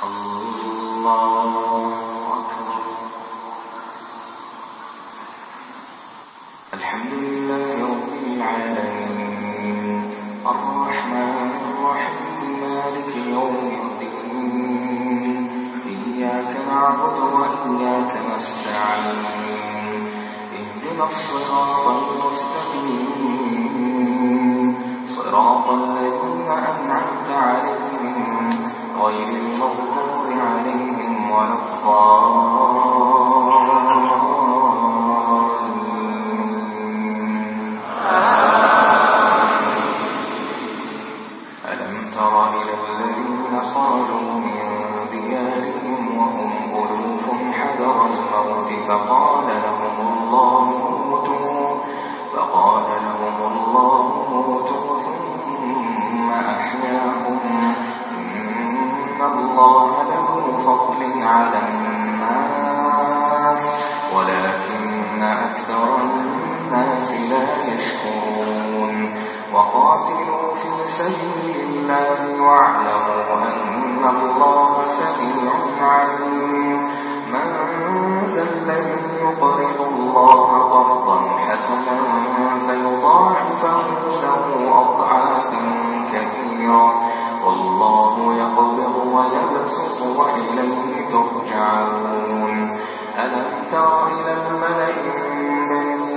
الله أكبر. الحمد لله رب العالمين الرحمن الرحيم مالك يوم الدين إياك نعبد وإياك نستعين اهدنا الصراط المستقيم صراط الذين أنعمت عليهم غير المغضوب عليهم ولا الضالين. ألم تر إلى الذين خرجوا من ديارهم وهم ألوف حذر الموت فقال لهم الله موتوا ثم أحياهم إن الله له فضل على الناس ولكن أكثر الناس لا يشكرون. وقاتلوا في سبيل الله واعلموا أن الله سميع عليم. من ذا الذي يقرض الله قرضا حسنا فيضاعفه له أضعافا كثيرة والله يقبض ويبسط وإليه ترجعون. ألم تر إلى الملأ من بني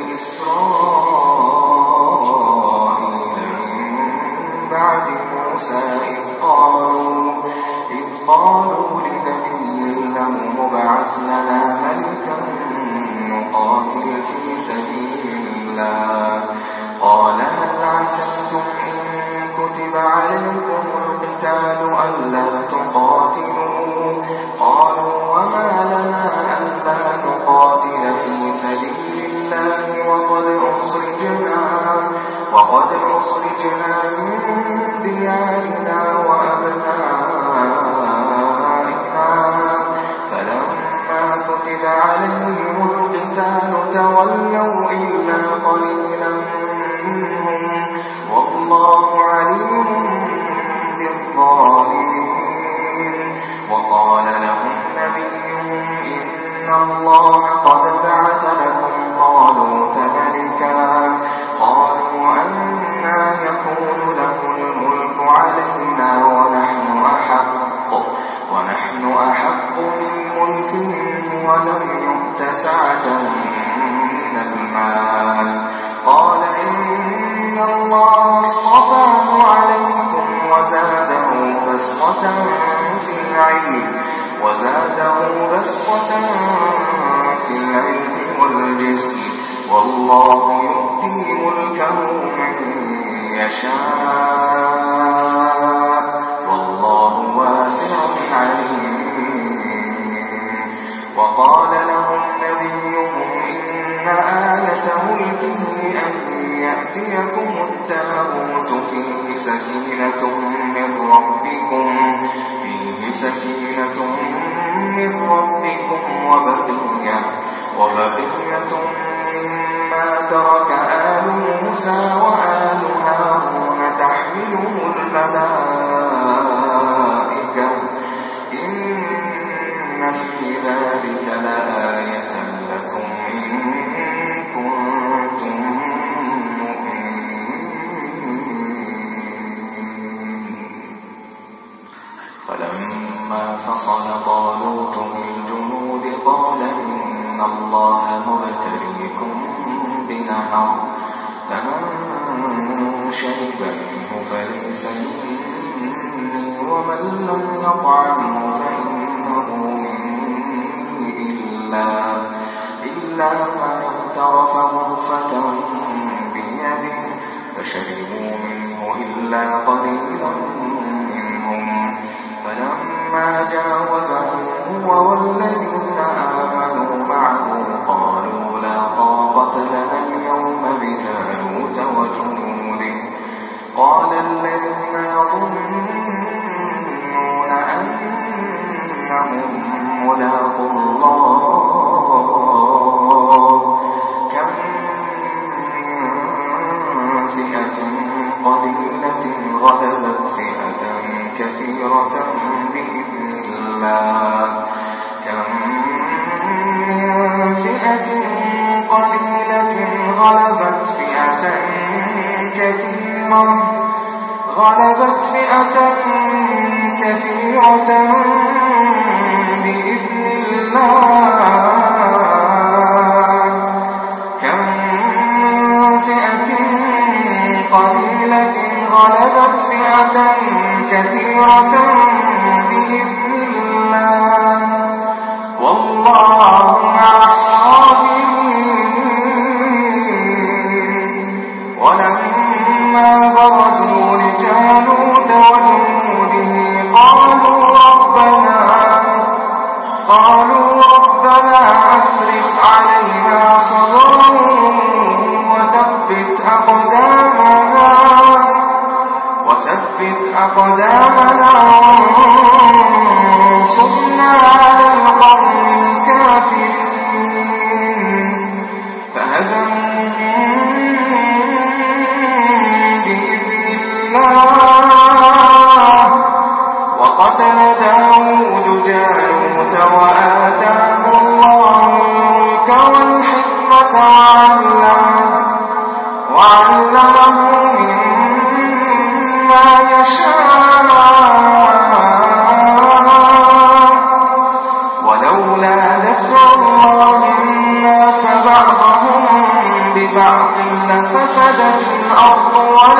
إسرائيل من بعد موسى إذ قالوا لنبي له ابعث لنا ملكا نقاتل في سبيل الله قال هل عسيتم إن كتب عليكم القتال ألا تقاتلوا قالوا وما لنا ألا نقاتل في سبيل الله وقد أخرجنا من ديارنا وأبنائنا فلما كتب عليهم القتال تولوا إلا قليلا منهم والله عليم بالظالمين. وقال لهم نبيهم إن الله قد بعث لكم طالوت ملكا قالوا أنى يكون له الملك علينا ونحن أحق بالملك منه ولم يؤت سعة من المال قال إن الله اصطفاه عليكم وزاده بسطة في العلم والجسم والله يؤتي ملكه من يشاء والله واسع عليم. وقال لهم نبيهم إن آية ملكه أن يأتيكم التابوت فيه سكينة من ربكم وبقية مما ترك آل موسى وآل هارون تحمله الملائكة إن في ذلك لآية لكم إن كنتم مؤمنين. فلما فصل طالوت بالجنود قال إن الله مبتليكم بنهر فمن شرب منه فليس مني ومن لم يطعمه فإنه مني إلا من اغترف غرفة بيده فشربوا منه إلا قليلا منهم. فلما جاوزه هو والذين آمنوا معه قالوا لا طاقة لنا اليوم بجالوت وجنوده قال الذين يظنون أنهم ملاقو الله كم من فئة قليلة غلبت فئة كثيرة بإذن الله كم من فئة قليلة غلبت فئة كثيرة بإذن الله كم من فئة قليلة غلبت فئة كثيرة بإذن الله والله مع الصابرين ولما برزوا لجالوت وجنوده قالوا ربنا أفرغ علينا صبرا وثبت أقدامنا وانصرنا على القوم الكافرين فهزموهم بإذن الله وقتل داود جالوت وآتاه الله الملك والحكمة وعلمه مما يشاء ولولا دفع الله الناس بعضهم ببعض لفسدت الأرض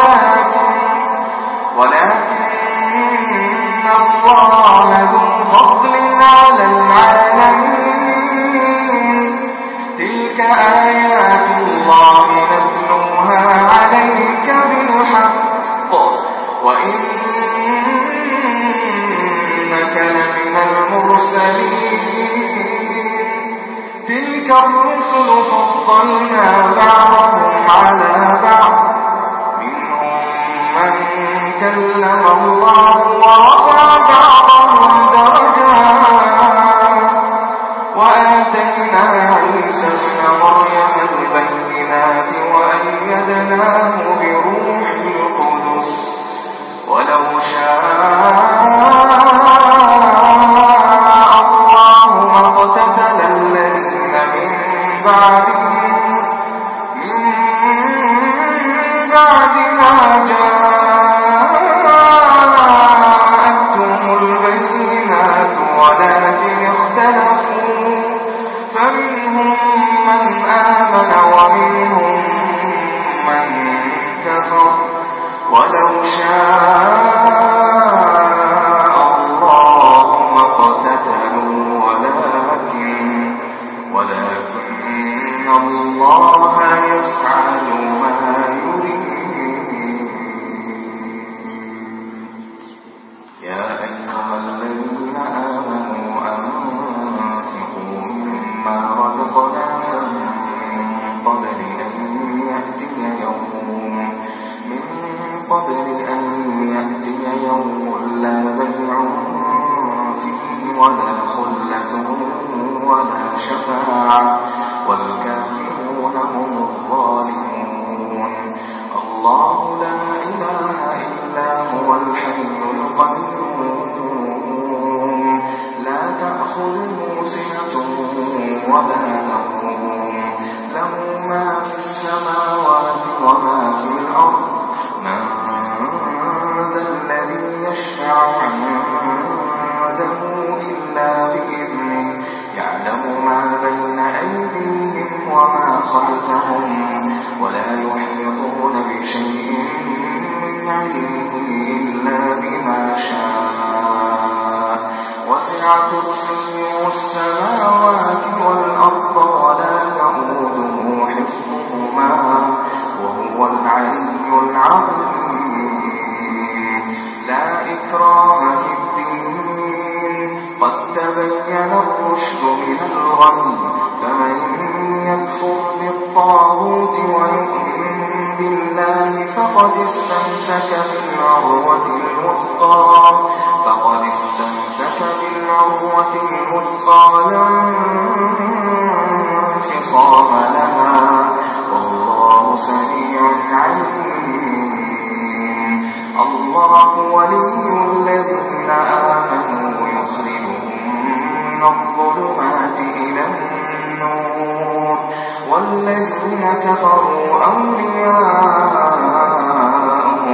ولكن الله ذو فضل على العالمين تلك آيات الله نتلوها عليك بالحق وإنك لمن المرسلين تلك الرسل فضلنا بعضهم على بعض منهم من كلم الله ورفع بعضهم درجات وآتينا عيسى ابن مريم البينات وأيدناه بروح القدس ولو شاء الله ما اقتتل الذين من بعد ما جاءتهم البينات ولكن اختلفوا فمنهم من آمن ومنهم من كفر ولو شاء الله ما اقتتلوا ولكن الله يفعل ما يريد يا أيها الذين آمنوا أنفقوا مما رزقناكم من قبل أن يأتي يوم لا بيع فيه ولا خلة ولا شفاعة والكافرون هم الظالمون الله لا إله إلا هو الحي القيوم لا تأخذه سنة ولا نوم له ما في السماوات وما في الأرض من ذا الذي يشفع عنده إلا بإذنه يعلم ما بين أيديهم وما خلفهم ولا يحيطون بشيء من علمه إلا بما شاء وسع كرسيه السماوات والأرض ولا يئوده حفظهما وهو العلي العظيم لا إكراه في الدين قد تبين الرشد من الغي فمن يكفر بالطاغوت ويؤمن بالله فقد استمسك بالعروة الوثقى لا انفصام لها والله سميع عليم الله ولي الذين آمنوا يخرجهم الذين كفروا أولياءهم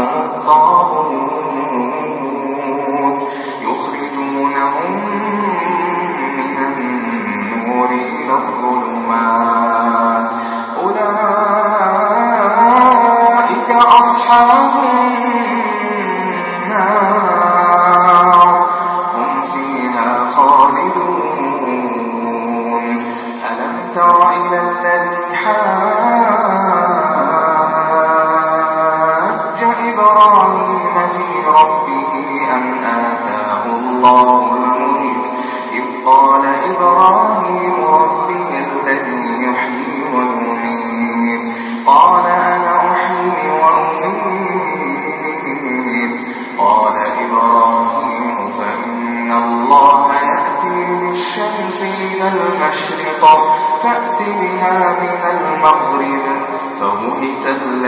الطاغوت يخرجونهم من النور إلى الظلمات أولئك أصحاب النار هم فيها خالدون ألم تر إلى الذي حاج إبراهيم في ربه أن آتاه الله الملك إذ قال إبراهيم ربي الذي يحيي ويميت قال أنا أحيي وأميت قال إبراهيم فإن الله يأتي بالشمس من المشرق فأت بها من المغرب فبهت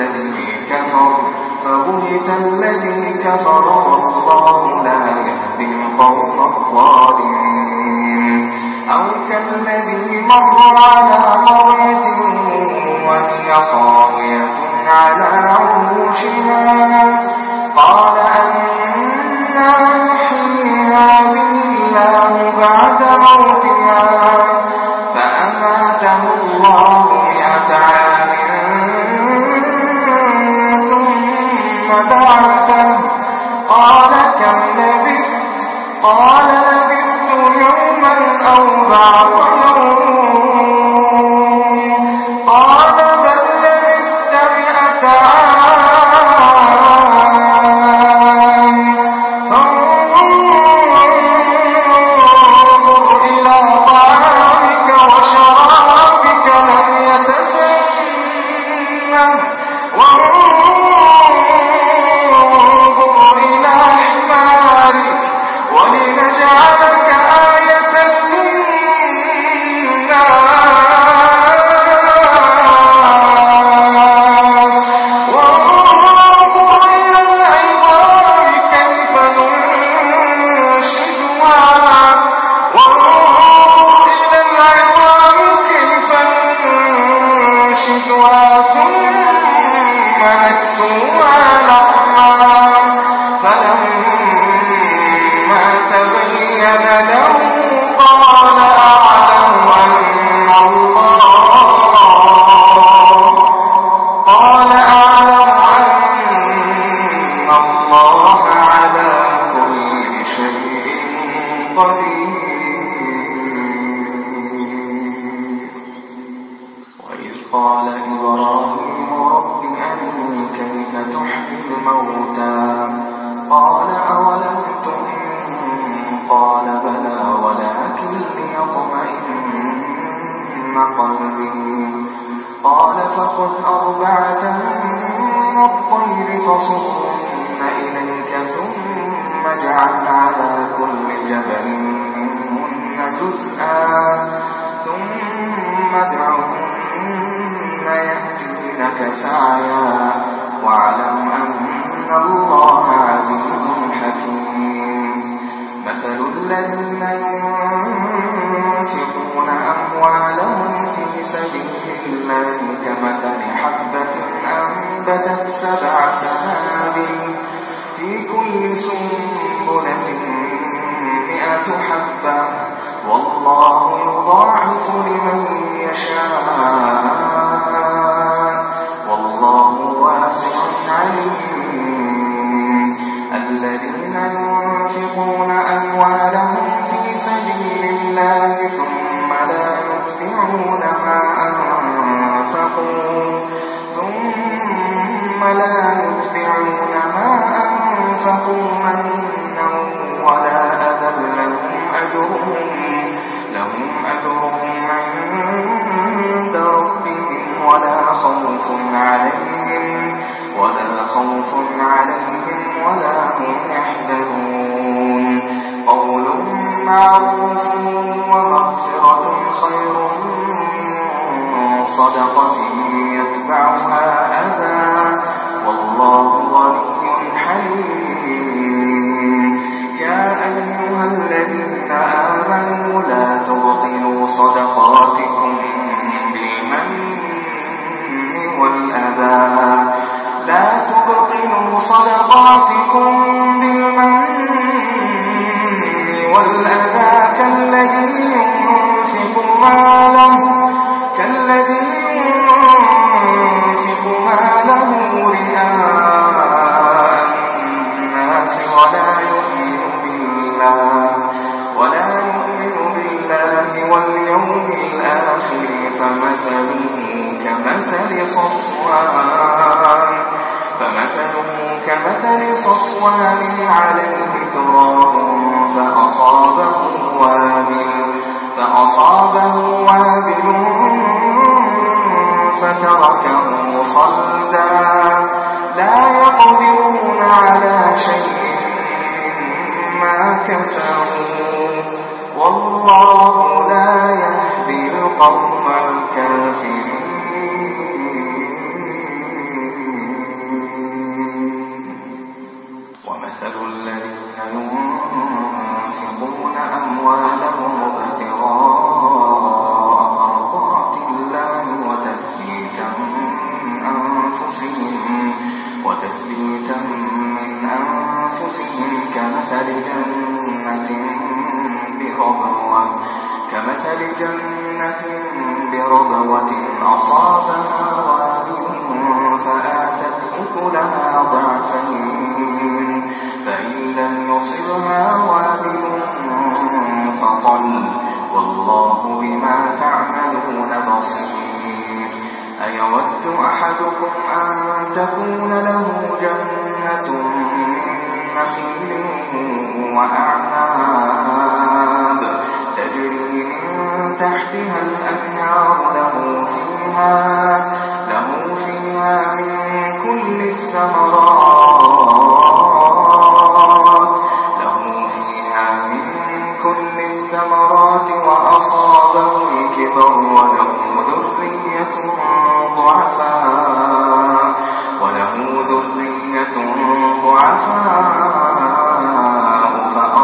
الذي كفر والله لا يهدي القوم الظالمين أو كالذي مر على قرية وهي خاوية على عروشها قال أنى يحيي هذه الله بعد موتها فأماته الله 100 عام ثم بعثه قال كم لبثت قال لبثت يوما أو بعض يوم قال بل لبثت 100 عام فانظر إلى طعامك وشرابك لم يتسنه وانظر إلى حمارك ولنجعلك آية للناس وانظر إلى العظام كيف ننشدها ثم نكسوها لحما فلما تبين له قال أعلم أن الله على كل شيء قدير. وإذ قال إبراهيم رب أرني كيف تحيي الموتى قال أولم تؤمن قال بلى ولكن ليطمئن قلبي قال فخذ 4 من الطير فصرهن إليك ثم اجعل على كل جبل منهن جزءا ثم ادعهن يأتينك سعيا واعلم أن الله عزيز حكيم. مثل الذين ينفقون أموالهم في سبيل الله كمثل حبة أنبتت 7 سنابل في كل سنبلة 100 حبة والله يضاعف لمن يشاء والله واسع عليم. الذين ينفقون أموالهم في سبيل الله ثم لا يتبعون ما أنفقوا منا ولا أذى لهم أجرهم عند ربهم ولا خوف عليهم ولا هم يحزنون. قول معروف ومغفرة خير من صدقة يتبعها أذى والله غني حليم. يا أيها الذين آمنوا لا تبطلوا صدقاتكم بالمن القوم الكافرين. ومثل الذين ينفقون أموالهم ابتغاء مرضات الله وتثبيتا من أنفسهم كمثل جنة بربوة أصابها وابل فآتت أكلها ضعفين فإن لم يصبها وابل فطل والله بما تعملون بصير. أيود أحدكم أن تكون له جنة من نخيل وأعناب تجري من تحتها الأنهار له فيها من كل الثمرات وأصابه الكبر وله ذرية ضعفاء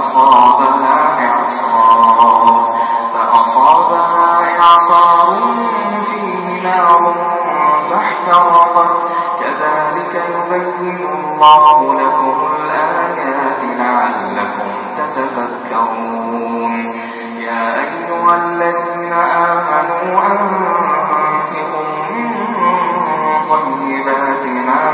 فأصابها إعصار فيه نار فاحترقت. كذلك يبين الله لكم الآيات لعلكم تتفكرون. يا أيها الذين آمنوا أنفقوا من طيبات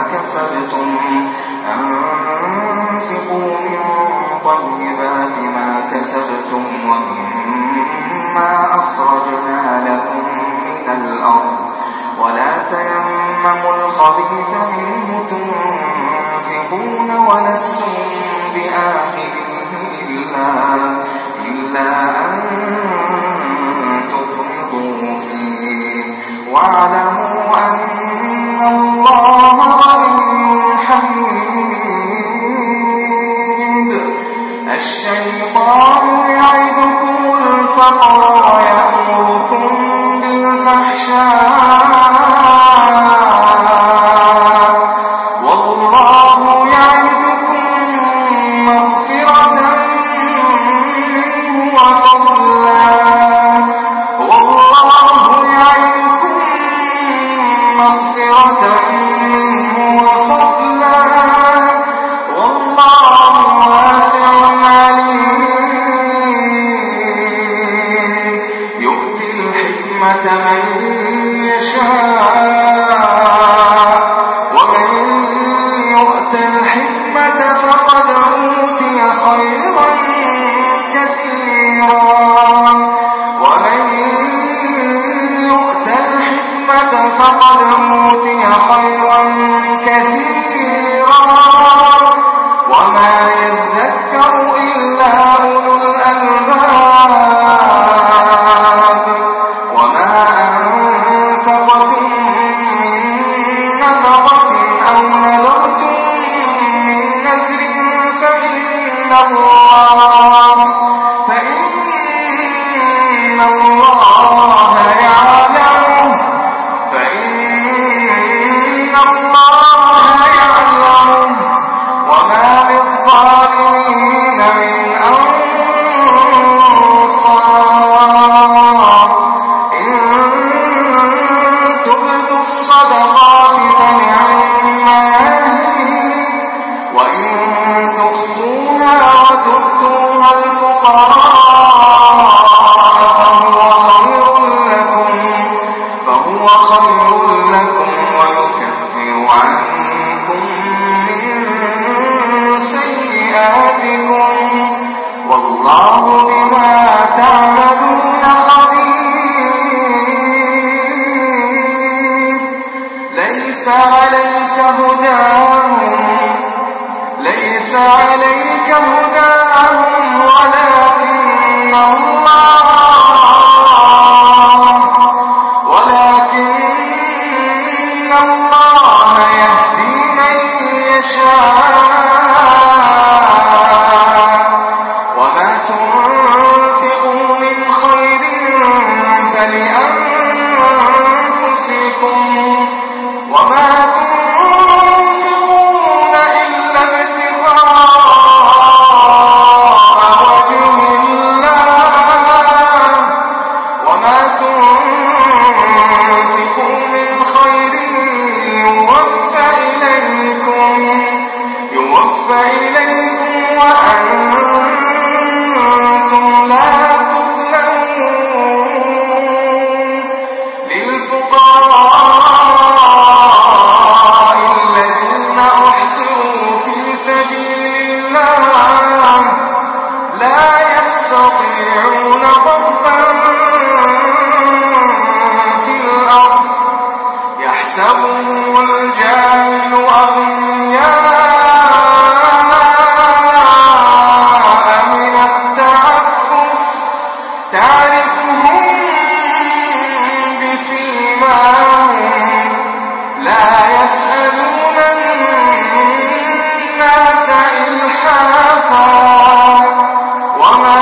ما كسبتم ومما أخرجنا لكم من الأرض ولا تيمموا الخبيث منه تنفقون ولستم بآخره إلا أن تفرضوا فيه واعلموا أن الله غني حميد. الشيطان يعدكم الفقر ويأمركم بالفحشاء والله يعدكم مغفرة منه وفضلا والله واسع عليم. يؤتي الحكمة من يشاء ومن يؤت الحكمة فقد أوتي خيرا كثيرا وما يذكر إلا أولو الألباب. وما أنفقتم من نفقة أو نذرتم من نذر فإن الله يعلمه وما للظالمين من أنصار. إن تبدوا الصدقات فنعما هي وإن تخفوها وتؤتوها الفقراء فهو خير لكم ويكفر عنكم من سيئاتكم والله بما تعملون خبير. ليس عليك هداهم ولكن الله يهدي من يشاء. وما تنفقوا من خير فلأنفسكم تعرفهم بسيماهم لا يسألون الناس إلحافا وما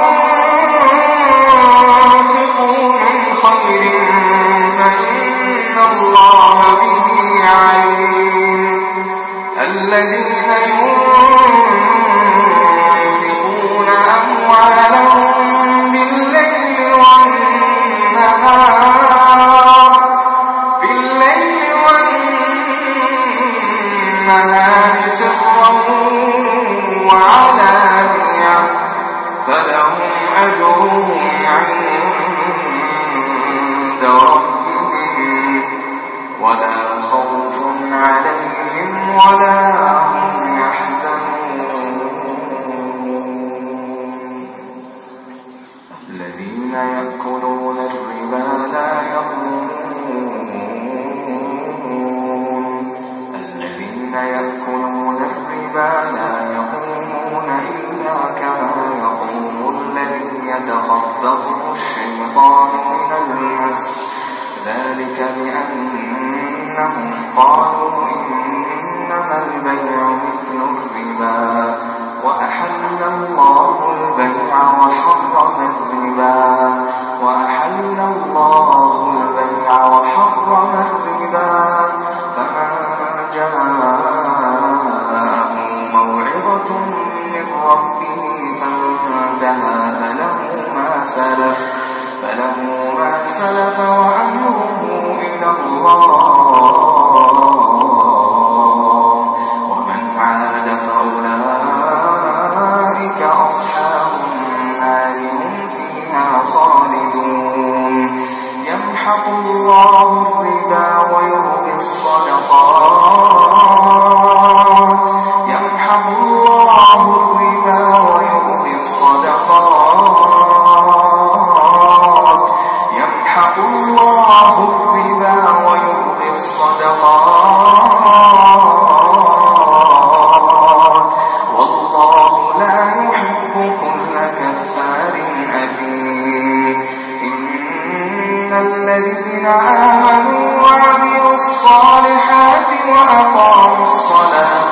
تنفقوا من خير فإن الله به عليم الذين ينفقون أموالهم بالليل والنهار سرا وعلانية فلهم أجرهم عند ربهم ولا خوف عليهم ولا هم يحزنون الذين يأكلون الربا لا يقومون إلا كما يقوم الذي يتخبطه الشيطان من المس ذلك بأنهم قالوا إنما البيع مثل الربا وأحل الله البيع وحرم الربا فمن جاءه موعظة من ربه فانتهى فله ما سلف وأمره إلى الله ومن عاد فأولئك أصحاب النار هم فيها خالدون يمحق الله الربا ويربي الصدقات يمحق الله الربا ويربي الصدقات والله لا يحب كل كفار أثيم إن الذين آمنوا وعملوا الصالحات وأقاموا الصلاة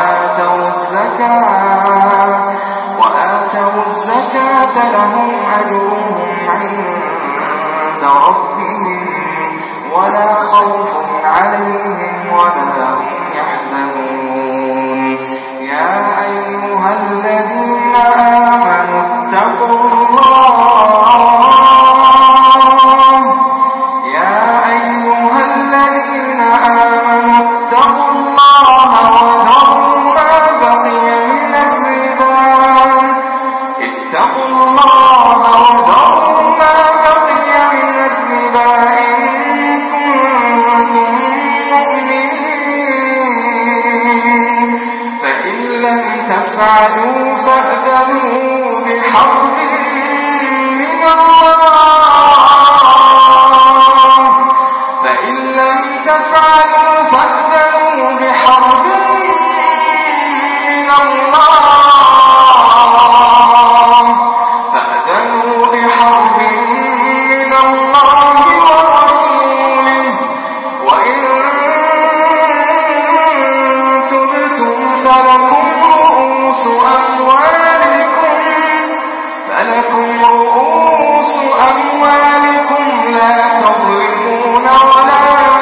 وآتوا الزكاة لهم أجرهم عند ربهم ولا خوف عليهم ولا هم يحزنون يا أيها الذين آمنوا اتقوا الله وذروا ما بقي من الربا تفعلوا فأذنوا بحرب من الله فإن لم تفعلوا فأذنوا بحرب من الله ورسوله وإن تبتم فلكم رؤوس أموالكم لا تظلمون ولا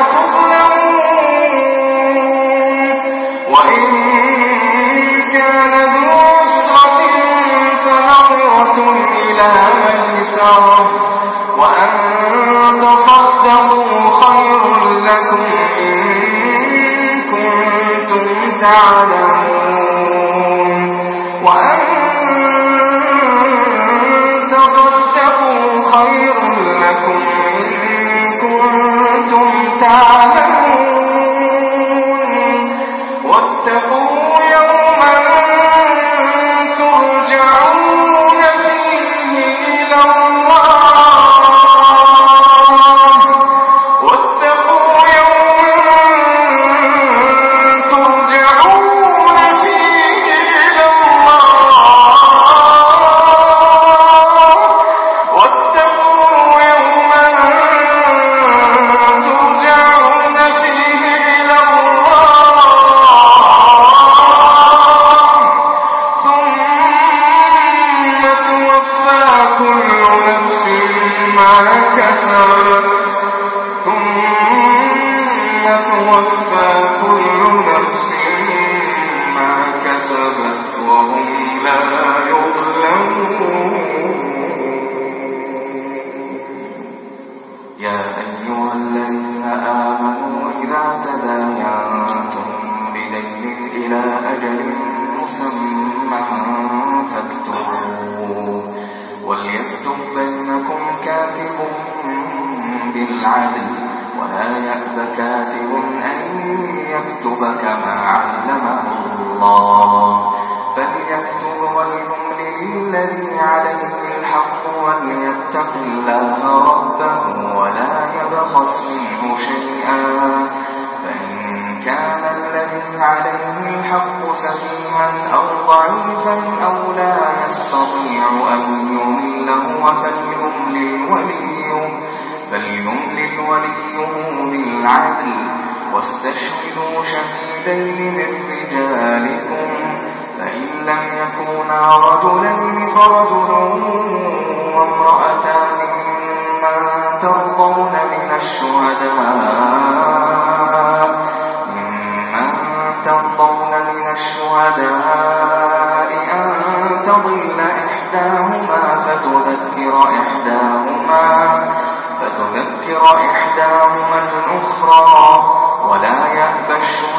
تظلمون وإن كان ذو عسرة فنظرة إلى ميسرة وأن تصدقوا خير لكم إن كنتم تعلمون وأن تصدقوا خير لكم إن كنتم تعلمون واتقوا يوما ترجعون فيه إلى الله وليكتب بينكم كاتب بالعدل ولا يأب كاتب أن يكتب كما علمه الله فليكتب وليملل الذي عليه الحق وليتق الله ربه ولا يبخس منه شيئا فإن كان الذي عليه الحق سفيها أو ضعيفا أو لا يستطيع أن يمل هو فليملل وليه بالعدل واستشهدوا شهيدين من رجالكم فإن لم يكونا رجلين فرجل وامرأتان ممن ترضون من الشهداء أن تضل إحداهما فتذكر إحداهما الأخرى ولا يأبى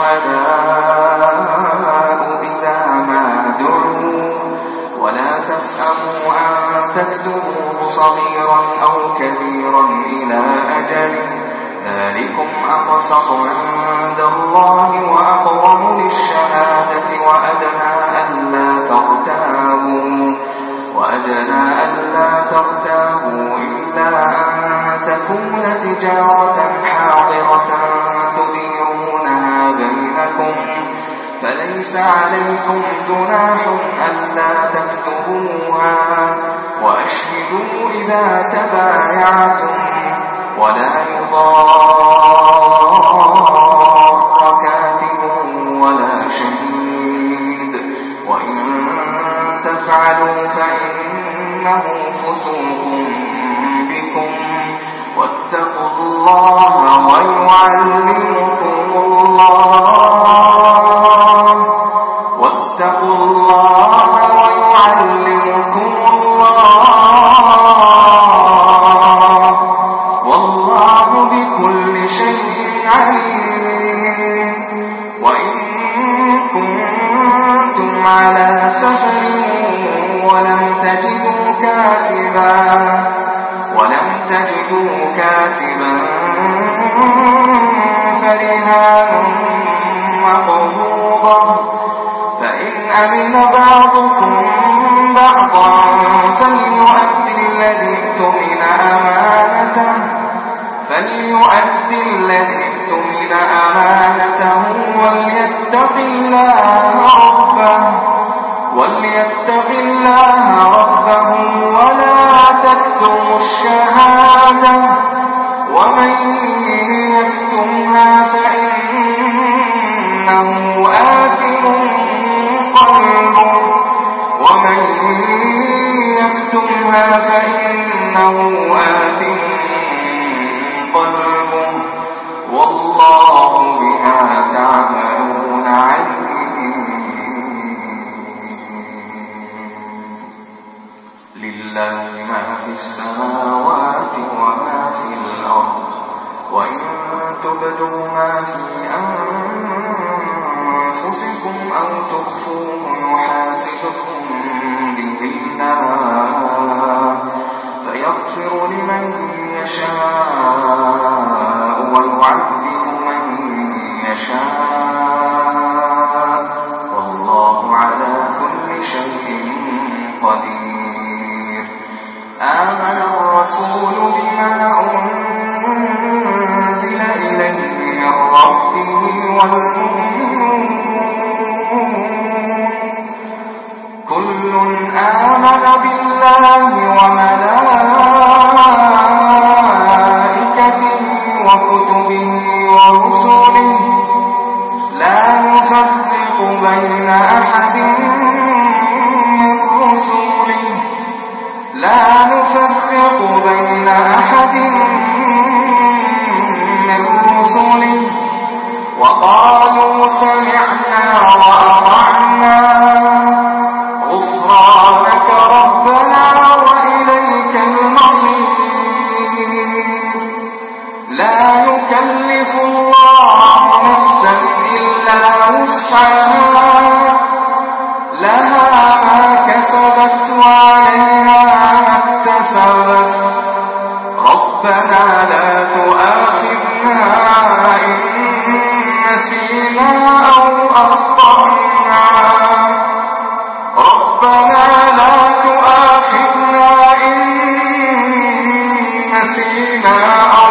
الشهداء إذا ما دعوا ولا تسأموا أن تكتبوه صغيرا أو كبيرا إلى أجله ذلكم أقسط عند الله وأقوم للشهادة وأدنى ألا ترتابوا إلا أن تكون تجارة حاضرة تديرونها بينكم فليس عليكم جناح ألا تكتبوها وأشهدوا إذا تبايعتم ولا يضار كاتب ولا شهيد وإن تفعلوا فإنه فسوق بكم واتقوا الله ويعلمكم الله والله بكل شيء عليم وإن كنتم على سفر ولم تجدوا كاتبا فرهان مقبوضة فإن أمن بعضكم بعضا فليؤدي الذي اؤتمن أمانته وليتق الله ربه ولا تكتموا الشهادة ومن يكتمها فإنه آثم قلبه والله بما تعملون عليم لله ما في السماوات وما في الأرض وإن تبدوا ما في أنفسكم أو تخفوه يحاسبكم به الله فيغفر لمن يشاء ويعذب من يشاء والله على كل شيء قدير آمن الرسول بما أنزل إليه من ربه والمؤمنون كل آمن بالله وملائكته وكتبه ورسله لا نفرق بين أحد من رسله وقالوا سمعنا وأطعنا غفرانك ربنا وإليك المصير لا يكلف الله نفسا إلا وسعها لها ما كسبت وعليها ما اكتسبت فيما